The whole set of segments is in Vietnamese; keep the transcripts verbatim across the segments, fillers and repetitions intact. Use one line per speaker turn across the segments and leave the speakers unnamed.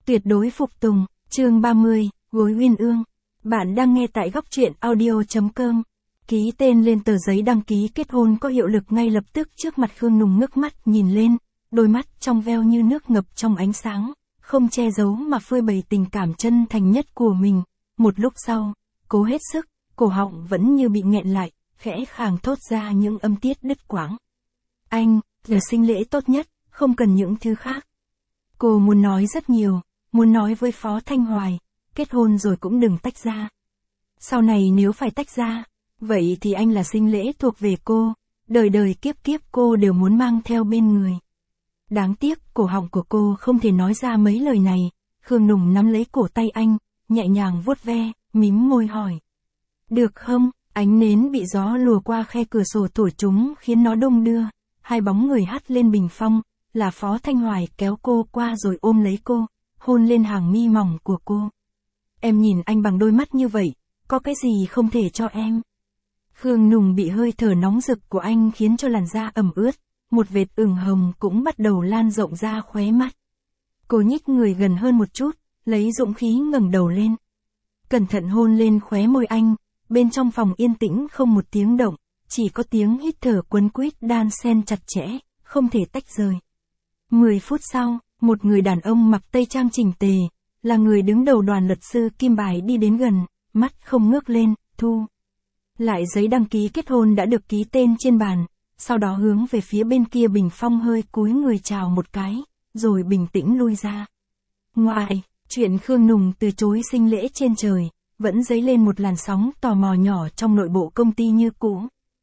Tuyệt đối phục tùng, chương ba mươi, gối uyên ương. Bạn đang nghe tại góc truyện audio chấm com. Ký tên lên tờ giấy đăng ký kết hôn có hiệu lực ngay lập tức trước mặt Khương Nùng ngước mắt nhìn lên, đôi mắt trong veo như nước ngập trong ánh sáng, không che giấu mà phơi bày tình cảm chân thành nhất của mình. Một lúc sau, cố hết sức, cổ họng vẫn như bị nghẹn lại, khẽ khàng thốt ra những âm tiết đứt quãng. Anh, là sinh lễ tốt nhất, không cần những thứ khác. Cô muốn nói rất nhiều, muốn nói với Phó Thanh Hoài, kết hôn rồi cũng đừng tách ra. Sau này nếu phải tách ra, vậy thì anh là sinh lễ thuộc về cô, đời đời kiếp kiếp cô đều muốn mang theo bên người. Đáng tiếc cổ họng của cô không thể nói ra mấy lời này. Khương Nùng nắm lấy cổ tay anh, nhẹ nhàng vuốt ve, mím môi hỏi. Được không? Ánh nến bị gió lùa qua khe cửa sổ thổi chúng khiến nó đung đưa, hai bóng người hắt lên bình phong, là Phó Thanh Hoài kéo cô qua rồi ôm lấy cô, hôn lên hàng mi mỏng của cô. Em nhìn anh bằng đôi mắt như vậy, có cái gì không thể cho em? Khương Nùng bị hơi thở nóng rực của anh khiến cho làn da ẩm ướt, một vệt ửng hồng cũng bắt đầu lan rộng ra khóe mắt. Cô nhích người gần hơn một chút, lấy dũng khí ngẩng đầu lên. Cẩn thận hôn lên khóe môi anh, bên trong phòng yên tĩnh không một tiếng động, chỉ có tiếng hít thở quấn quýt đan xen chặt chẽ, không thể tách rời. Mười phút sau, một người đàn ông mặc tây trang chỉnh tề, là người đứng đầu đoàn luật sư Kim Bài đi đến gần, mắt không ngước lên, thu lại giấy đăng ký kết hôn đã được ký tên trên bàn, sau đó hướng về phía bên kia bình phong hơi cúi người chào một cái, rồi bình tĩnh lui ra. Ngoài, chuyện Khương Nùng từ chối sinh lễ trên trời, vẫn dấy lên một làn sóng tò mò nhỏ trong nội bộ công ty như cũ.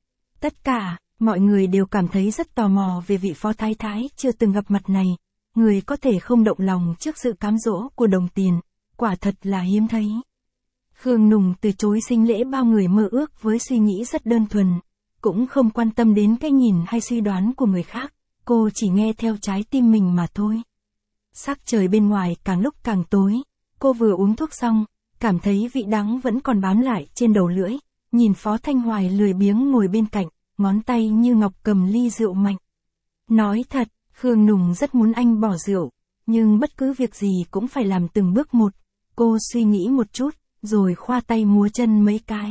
Tất cả, mọi người đều cảm thấy rất tò mò về vị phó thái thái chưa từng gặp mặt này, người có thể không động lòng trước sự cám dỗ của đồng tiền, quả thật là hiếm thấy. Khương Nùng từ chối sinh lễ bao người mơ ước với suy nghĩ rất đơn thuần, cũng không quan tâm đến cái nhìn hay suy đoán của người khác, cô chỉ nghe theo trái tim mình mà thôi. Sắc trời bên ngoài càng lúc càng tối, cô vừa uống thuốc xong, cảm thấy vị đắng vẫn còn bám lại trên đầu lưỡi, nhìn Phó Thanh Hoài lười biếng ngồi bên cạnh, ngón tay như ngọc cầm ly rượu mạnh. Nói thật, Khương Nùng rất muốn anh bỏ rượu, nhưng bất cứ việc gì cũng phải làm từng bước một. Cô suy nghĩ một chút, rồi khoa tay múa chân mấy cái.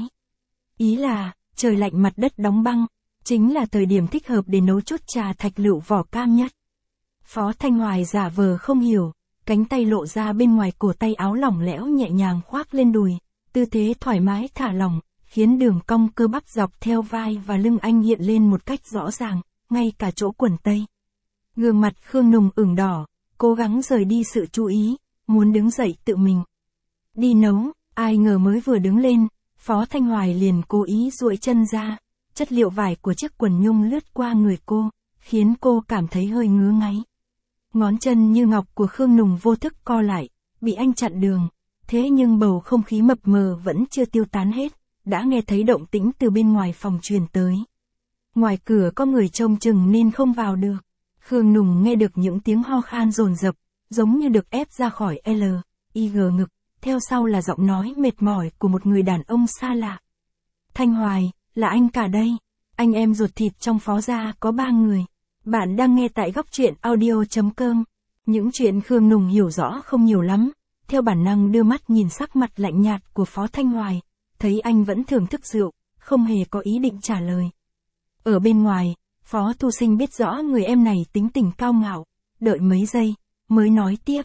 Ý là, trời lạnh mặt đất đóng băng, chính là thời điểm thích hợp để nấu chút trà thạch lựu vỏ cam nhất. Phó Thanh Hoài giả vờ không hiểu, cánh tay lộ ra bên ngoài cổ tay áo lỏng lẻo nhẹ nhàng khoác lên đùi, tư thế thoải mái thả lỏng, khiến đường cong cơ bắp dọc theo vai và lưng anh hiện lên một cách rõ ràng, ngay cả chỗ quần tây. Gương mặt Khương Nùng ửng đỏ, cố gắng rời đi sự chú ý, muốn đứng dậy tự mình đi nấu, ai ngờ mới vừa đứng lên, Phó Thanh Hoài liền cố ý duỗi chân ra, chất liệu vải của chiếc quần nhung lướt qua người cô, khiến cô cảm thấy hơi ngứa ngáy. Ngón chân như ngọc của Khương Nùng vô thức co lại, bị anh chặn đường, thế nhưng bầu không khí mập mờ vẫn chưa tiêu tán hết, đã nghe thấy động tĩnh từ bên ngoài phòng truyền tới. Ngoài cửa có người trông chừng nên không vào được. Khương Nùng nghe được những tiếng ho khan dồn dập, giống như được ép ra khỏi L, I G ngực, theo sau là giọng nói mệt mỏi của một người đàn ông xa lạ. Thanh Hoài, là anh cả đây, anh em ruột thịt trong Phó gia có ba người. Bạn đang nghe tại góc truyện audio chấm com. Những chuyện Khương Nùng hiểu rõ không nhiều lắm, theo bản năng đưa mắt nhìn sắc mặt lạnh nhạt của Phó Thanh Hoài, thấy anh vẫn thưởng thức rượu, không hề có ý định trả lời. Ở bên ngoài, Phó Thu Sinh biết rõ người em này tính tình cao ngạo, đợi mấy giây, mới nói tiếp.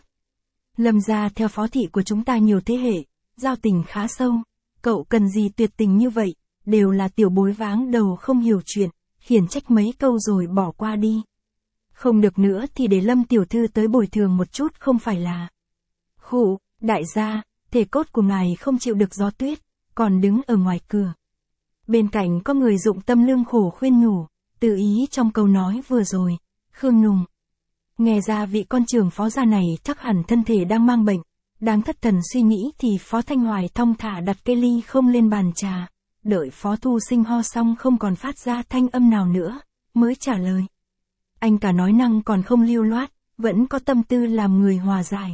Lâm gia theo phó thị của chúng ta nhiều thế hệ, giao tình khá sâu, cậu cần gì tuyệt tình như vậy, đều là tiểu bối váng đầu không hiểu chuyện, khiển trách mấy câu rồi bỏ qua đi. Không được nữa thì để Lâm tiểu thư tới bồi thường một chút không phải là. Khụ, đại gia, thể cốt của ngài không chịu được gió tuyết, còn đứng ở ngoài cửa. Bên cạnh có người dụng tâm lương khổ khuyên nhủ, tự ý trong câu nói vừa rồi. Khương Nùng nghe ra vị con trưởng phó gia này chắc hẳn thân thể đang mang bệnh, đang thất thần suy nghĩ thì Phó Thanh Hoài thong thả đặt cây ly không lên bàn trà, đợi Phó Thu Sinh ho xong không còn phát ra thanh âm nào nữa, mới trả lời. Anh cả nói năng còn không lưu loát, vẫn có tâm tư làm người hòa giải.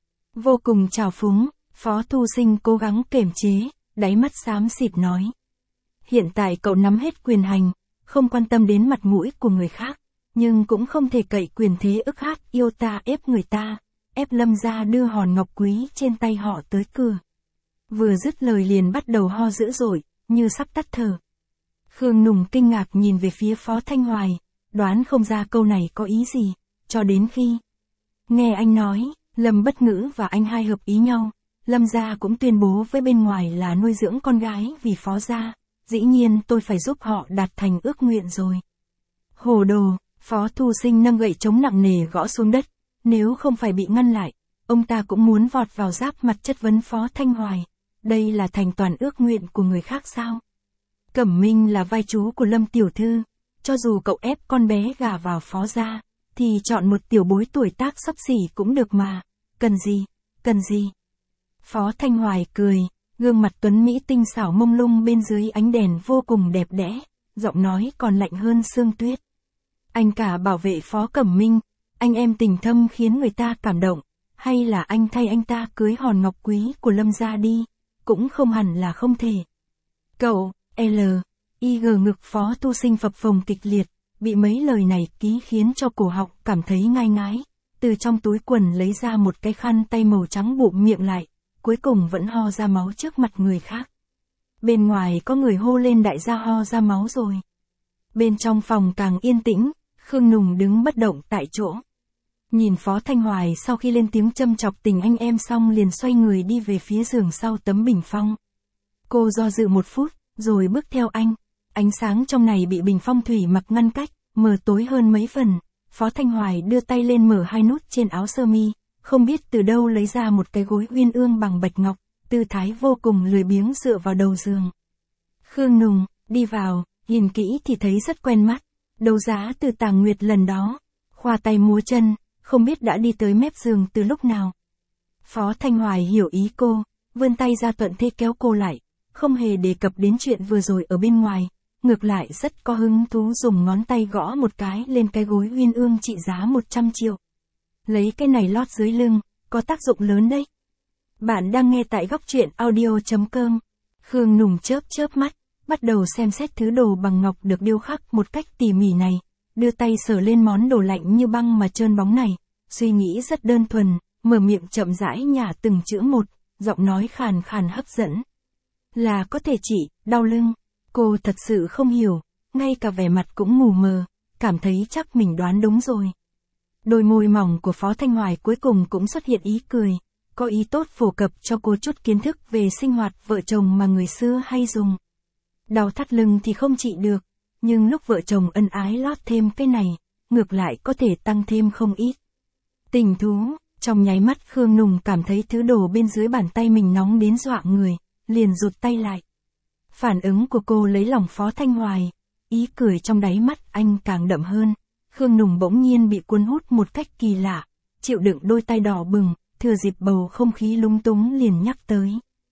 Vô cùng trào phúng, Phó Thu Sinh cố gắng kềm chế, đáy mắt xám xịt nói. Hiện tại cậu nắm hết quyền hành, không quan tâm đến mặt mũi của người khác, nhưng cũng không thể cậy quyền thế ức át yêu ta ép người ta, ép Lâm gia đưa hòn ngọc quý trên tay họ tới cửa. Vừa dứt lời liền bắt đầu ho dữ dội, như sắp tắt thở. Khương Nùng kinh ngạc nhìn về phía Phó Thanh Hoài, đoán không ra câu này có ý gì, cho đến khi nghe anh nói, Lâm Bất Ngữ và anh hai hợp ý nhau, Lâm gia cũng tuyên bố với bên ngoài là nuôi dưỡng con gái vì Phó gia, dĩ nhiên tôi phải giúp họ đạt thành ước nguyện rồi. Hồ đồ, Phó Thu Sinh nâng gậy chống nặng nề gõ xuống đất, nếu không phải bị ngăn lại, ông ta cũng muốn vọt vào giáp mặt chất vấn Phó Thanh Hoài, đây là thành toàn ước nguyện của người khác sao? Cẩm Minh là vai chú của Lâm tiểu thư, cho dù cậu ép con bé gả vào Phó gia, thì chọn một tiểu bối tuổi tác xấp xỉ cũng được mà, cần gì, cần gì? Phó Thanh Hoài cười, gương mặt tuấn mỹ tinh xảo mông lung bên dưới ánh đèn vô cùng đẹp đẽ, giọng nói còn lạnh hơn sương tuyết. Anh cả bảo vệ Phó Cẩm Minh, anh em tình thâm khiến người ta cảm động, hay là anh thay anh ta cưới hòn ngọc quý của Lâm gia đi, cũng không hẳn là không thể. Cậu, L, I G ngực Phó Thu Sinh phập phồng kịch liệt, bị mấy lời này ký khiến cho cổ họng cảm thấy ngai ngái, từ trong túi quần lấy ra một cái khăn tay màu trắng bụm miệng lại, cuối cùng vẫn ho ra máu trước mặt người khác. Bên ngoài có người hô lên đại gia ho ra máu rồi. Bên trong phòng càng yên tĩnh, Khương Nùng đứng bất động tại chỗ. Nhìn Phó Thanh Hoài sau khi lên tiếng châm chọc tình anh em xong liền xoay người đi về phía giường sau tấm bình phong. Cô do dự một phút, rồi bước theo anh. Ánh sáng trong này bị bình phong thủy mặc ngăn cách, mờ tối hơn mấy phần. Phó Thanh Hoài đưa tay lên mở hai nút trên áo sơ mi, không biết từ đâu lấy ra một cái gối uyên ương bằng bạch ngọc, tư thái vô cùng lười biếng dựa vào đầu giường. Khương Nùng, đi vào, nhìn kỹ thì thấy rất quen mắt. Đấu giá từ Tàng Nguyệt lần đó, khoa tay múa chân, không biết đã đi tới mép giường từ lúc nào. Phó Thanh Hoài hiểu ý cô, vươn tay ra thuận thế kéo cô lại, không hề đề cập đến chuyện vừa rồi ở bên ngoài, ngược lại rất có hứng thú dùng ngón tay gõ một cái lên cái gối uyên ương trị giá một trăm triệu. Lấy cái này lót dưới lưng, có tác dụng lớn đấy. Bạn đang nghe tại góc truyện audio chấm com. Khương Nùng chớp chớp mắt, bắt đầu xem xét thứ đồ bằng ngọc được điêu khắc một cách tỉ mỉ này, đưa tay sờ lên món đồ lạnh như băng mà trơn bóng này, suy nghĩ rất đơn thuần, mở miệng chậm rãi nhả từng chữ một, giọng nói khàn khàn hấp dẫn. Là có thể trị, đau lưng. Cô thật sự không hiểu, ngay cả vẻ mặt cũng mù mờ, cảm thấy chắc mình đoán đúng rồi. Đôi môi mỏng của Phó Thanh Hoài cuối cùng cũng xuất hiện ý cười, có ý tốt phổ cập cho cô chút kiến thức về sinh hoạt vợ chồng mà người xưa hay dùng. Đau thắt lưng thì không trị được, nhưng lúc vợ chồng ân ái lót thêm cái này, ngược lại có thể tăng thêm không ít. Tình thú, trong nháy mắt Khương Nùng cảm thấy thứ đồ bên dưới bàn tay mình nóng đến dọa người, liền rụt tay lại. Phản ứng của cô lấy lòng Phó Thanh Hoài, ý cười trong đáy mắt anh càng đậm hơn. Khương Nùng bỗng nhiên bị cuốn hút một cách kỳ lạ, chịu đựng đôi tay đỏ bừng, thừa dịp bầu không khí lung túng liền nhắc tới.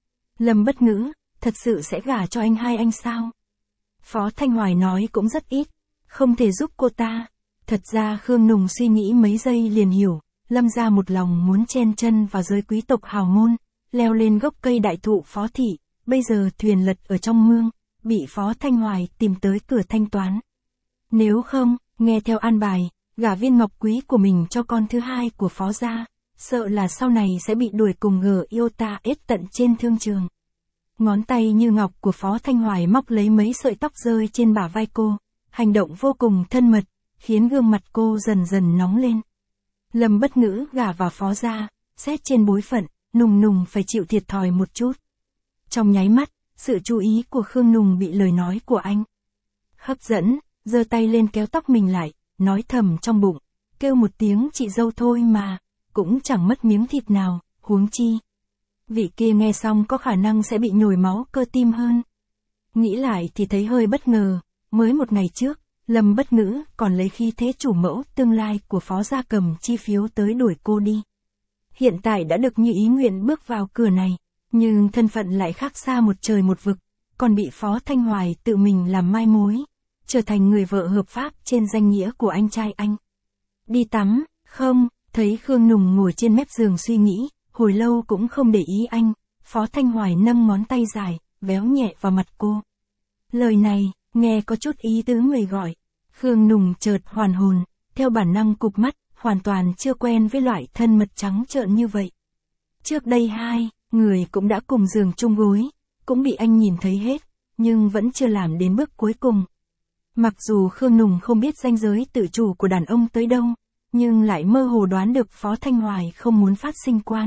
Lâm Bất Ngữ, thật sự sẽ gả cho anh hai anh sao? Phó Thanh Hoài nói cũng rất ít, không thể giúp cô ta. Thật ra Khương Nùng suy nghĩ mấy giây liền hiểu, Lâm gia một lòng muốn chen chân vào giới quý tộc hào môn, leo lên gốc cây đại thụ Phó thị, bây giờ thuyền lật ở trong mương, bị Phó Thanh Hoài tìm tới cửa thanh toán. Nếu không, nghe theo an bài, gả viên ngọc quý của mình cho con thứ hai của Phó gia, sợ là sau này sẽ bị đuổi cùng gờ yêu ta ết tận trên thương trường. Ngón tay như ngọc của Phó Thanh Hoài móc lấy mấy sợi tóc rơi trên bả vai cô, hành động vô cùng thân mật, khiến gương mặt cô dần dần nóng lên. Lâm Bất Ngữ gả vào Phó gia, xét trên bối phận, Nùng Nùng phải chịu thiệt thòi một chút. Trong nháy mắt, sự chú ý của Khương Nùng bị lời nói của anh hấp dẫn, giơ tay lên kéo tóc mình lại, nói thầm trong bụng, kêu một tiếng chị dâu thôi mà, cũng chẳng mất miếng thịt nào, huống chi. Vị kia nghe xong có khả năng sẽ bị nhồi máu cơ tim hơn. Nghĩ lại thì thấy hơi bất ngờ, mới một ngày trước, Lâm Bất Ngữ còn lấy khí thế chủ mẫu tương lai của Phó gia cầm chi phiếu tới đuổi cô đi. Hiện tại đã được như ý nguyện bước vào cửa này, nhưng thân phận lại khác xa một trời một vực, còn bị Phó Thanh Hoài tự mình làm mai mối, trở thành người vợ hợp pháp trên danh nghĩa của anh trai anh. Đi tắm, không, thấy Khương Nùng ngồi trên mép giường suy nghĩ, hồi lâu cũng không để ý anh, Phó Thanh Hoài nâng ngón tay dài, véo nhẹ vào mặt cô. Lời này, nghe có chút ý tứ người gọi. Khương Nùng chợt hoàn hồn, theo bản năng cụp mắt, hoàn toàn chưa quen với loại thân mật trắng trợn như vậy. Trước đây hai người cũng đã cùng giường chung gối, cũng bị anh nhìn thấy hết, nhưng vẫn chưa làm đến bước cuối cùng. Mặc dù Khương Nùng không biết ranh giới tự chủ của đàn ông tới đâu, nhưng lại mơ hồ đoán được Phó Thanh Hoài không muốn phát sinh quan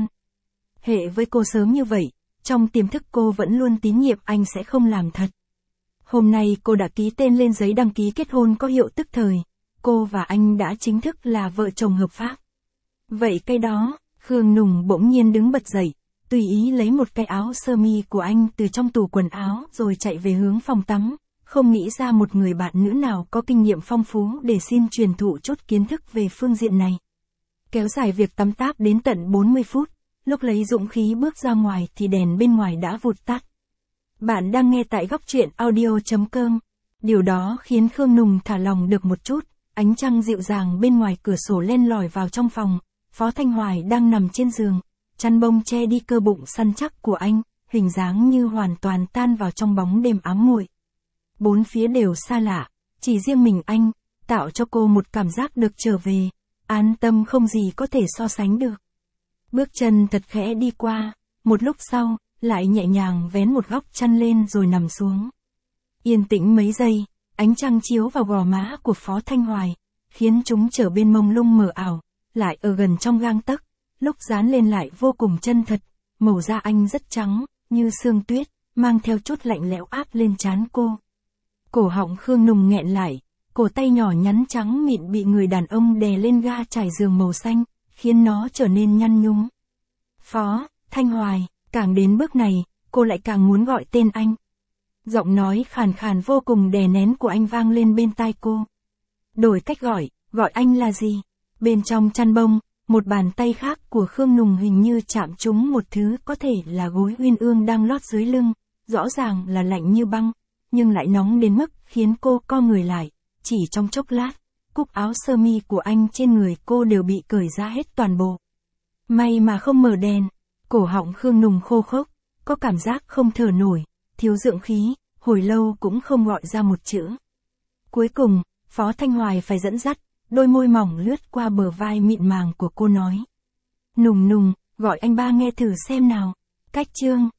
hệ với cô sớm như vậy, trong tiềm thức cô vẫn luôn tín nhiệm anh sẽ không làm thật. Hôm nay cô đã ký tên lên giấy đăng ký kết hôn có hiệu tức thời, cô và anh đã chính thức là vợ chồng hợp pháp. Vậy cái đó, Khương Nùng bỗng nhiên đứng bật dậy, tùy ý lấy một cái áo sơ mi của anh từ trong tủ quần áo rồi chạy về hướng phòng tắm, không nghĩ ra một người bạn nữ nào có kinh nghiệm phong phú để xin truyền thụ chút kiến thức về phương diện này. Kéo dài việc tắm táp đến tận bốn mươi phút, lúc lấy dũng khí bước ra ngoài thì đèn bên ngoài đã vụt tắt. Bạn đang nghe tại góc truyện audio chấm com. Điều đó khiến Khương Nùng thả lòng được một chút, ánh trăng dịu dàng bên ngoài cửa sổ len lỏi vào trong phòng, Phó Thanh Hoài đang nằm trên giường, chăn bông che đi cơ bụng săn chắc của anh, hình dáng như hoàn toàn tan vào trong bóng đêm ám muội. Bốn phía đều xa lạ, chỉ riêng mình anh, tạo cho cô một cảm giác được trở về, an tâm không gì có thể so sánh được. Bước chân thật khẽ đi qua, một lúc sau, lại nhẹ nhàng vén một góc chăn lên rồi nằm xuống. Yên tĩnh mấy giây, ánh trăng chiếu vào gò má của Phó Thanh Hoài, khiến chúng trở bên mông lung mờ ảo, lại ở gần trong gang tấc, lúc dán lên lại vô cùng chân thật, màu da anh rất trắng, như sương tuyết, mang theo chút lạnh lẽo áp lên trán cô. Cổ họng Khương Nùng nghẹn lại, cổ tay nhỏ nhắn trắng mịn bị người đàn ông đè lên ga trải giường màu xanh, khiến nó trở nên nhăn nhúm. Phó Thanh Hoài, càng đến bước này, cô lại càng muốn gọi tên anh. Giọng nói khàn khàn vô cùng đè nén của anh vang lên bên tai cô. Đổi cách gọi, gọi anh là gì? Bên trong chăn bông, một bàn tay khác của Khương Nùng hình như chạm trúng một thứ có thể là gối uyên ương đang lót dưới lưng, rõ ràng là lạnh như băng, nhưng lại nóng đến mức khiến cô co người lại. Chỉ trong chốc lát, cúc áo sơ mi của anh trên người cô đều bị cởi ra hết toàn bộ. May mà không mở đèn, cổ họng Khương Nùng khô khốc, có cảm giác không thở nổi, thiếu dưỡng khí, hồi lâu cũng không gọi ra một chữ. Cuối cùng, Phó Thanh Hoài phải dẫn dắt, đôi môi mỏng lướt qua bờ vai mịn màng của cô nói. Nùng Nùng, gọi anh ba nghe thử xem nào. Cách chương